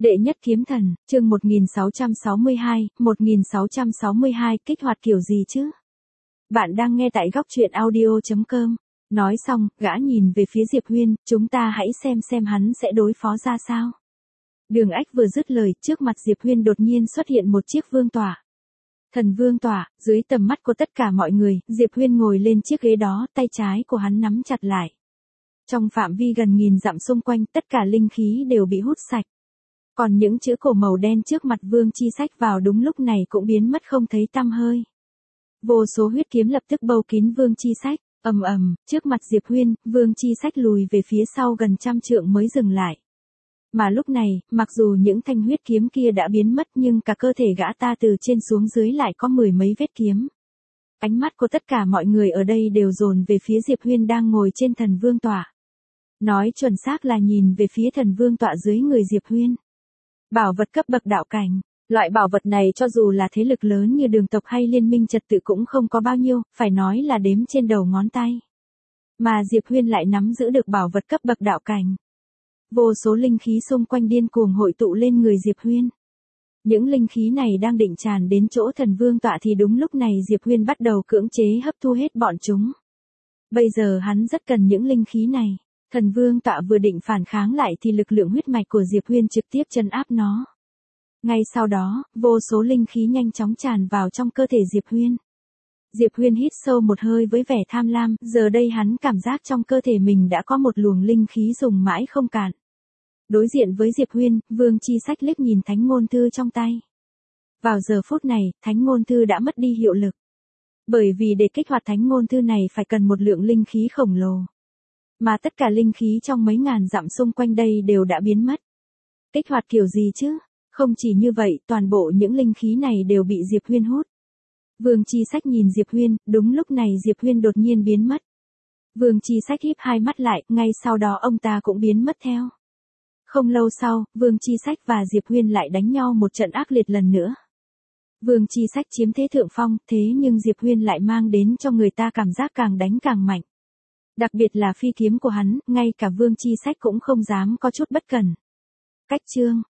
Đệ nhất kiếm thần, chương 1662, kích hoạt kiểu gì chứ? Bạn đang nghe tại góc truyện audio.com. Nói xong, gã nhìn về phía Diệp Huyên, chúng ta hãy xem hắn sẽ đối phó ra sao. Đường Ách vừa dứt lời, trước mặt Diệp Huyên đột nhiên xuất hiện một chiếc vương tọa. Thần vương tọa, dưới tầm mắt của tất cả mọi người, Diệp Huyên ngồi lên chiếc ghế đó, tay trái của hắn nắm chặt lại. Trong phạm vi gần nghìn dặm xung quanh, tất cả linh khí đều bị hút sạch. Còn những chữ cổ màu đen trước mặt Vương Chi Sách vào đúng lúc này cũng biến mất không thấy tăm hơi. Vô số huyết kiếm lập tức bâu kín Vương Chi Sách, ầm ầm, trước mặt Diệp Huyên, Vương Chi Sách lùi về phía sau gần 100 trượng mới dừng lại. Mà lúc này, mặc dù những thanh huyết kiếm kia đã biến mất nhưng cả cơ thể gã ta từ trên xuống dưới lại có 10 mấy vết kiếm. Ánh mắt của tất cả mọi người ở đây đều dồn về phía Diệp Huyên đang ngồi trên thần vương tọa. Nói chuẩn xác là nhìn về phía thần vương tọa dưới người Diệp Huyên. Bảo vật cấp bậc đạo cảnh, loại bảo vật này cho dù là thế lực lớn như Đường tộc hay Liên minh trật tự cũng không có bao nhiêu, phải nói là đếm trên đầu ngón tay. Mà Diệp Huyên lại nắm giữ được bảo vật cấp bậc đạo cảnh. Vô số linh khí xung quanh điên cuồng hội tụ lên người Diệp Huyên. Những linh khí này đang định tràn đến chỗ thần vương tọa thì đúng lúc này Diệp Huyên bắt đầu cưỡng chế hấp thu hết bọn chúng. Bây giờ hắn rất cần những linh khí này. Thần vương tọa vừa định phản kháng lại thì lực lượng huyết mạch của Diệp Huyên trực tiếp trấn áp nó. Ngay sau đó, vô số linh khí nhanh chóng tràn vào trong cơ thể Diệp Huyên. Diệp Huyên hít sâu một hơi với vẻ tham lam, giờ đây hắn cảm giác trong cơ thể mình đã có một luồng linh khí dùng mãi không cạn. Đối diện với Diệp Huyên, Vương Chi Sách liếc nhìn thánh ngôn thư trong tay. Vào giờ phút này, thánh ngôn thư đã mất đi hiệu lực. Bởi vì để kích hoạt thánh ngôn thư này phải cần một lượng linh khí khổng lồ. Mà tất cả linh khí trong mấy ngàn dặm xung quanh đây đều đã biến mất. Kích hoạt kiểu gì chứ? Không chỉ như vậy, toàn bộ những linh khí này đều bị Diệp Huyên hút. Vương Chi Sách nhìn Diệp Huyên, đúng lúc này Diệp Huyên đột nhiên biến mất. Vương Chi Sách híp hai mắt lại, ngay sau đó ông ta cũng biến mất theo. Không lâu sau, Vương Chi Sách và Diệp Huyên lại đánh nhau một trận ác liệt lần nữa. Vương Chi Sách chiếm thế thượng phong, thế nhưng Diệp Huyên lại mang đến cho người ta cảm giác càng đánh càng mạnh. Đặc biệt là phi kiếm của hắn, ngay cả Vương Chi Sách cũng không dám có chút bất cẩn. Cách chương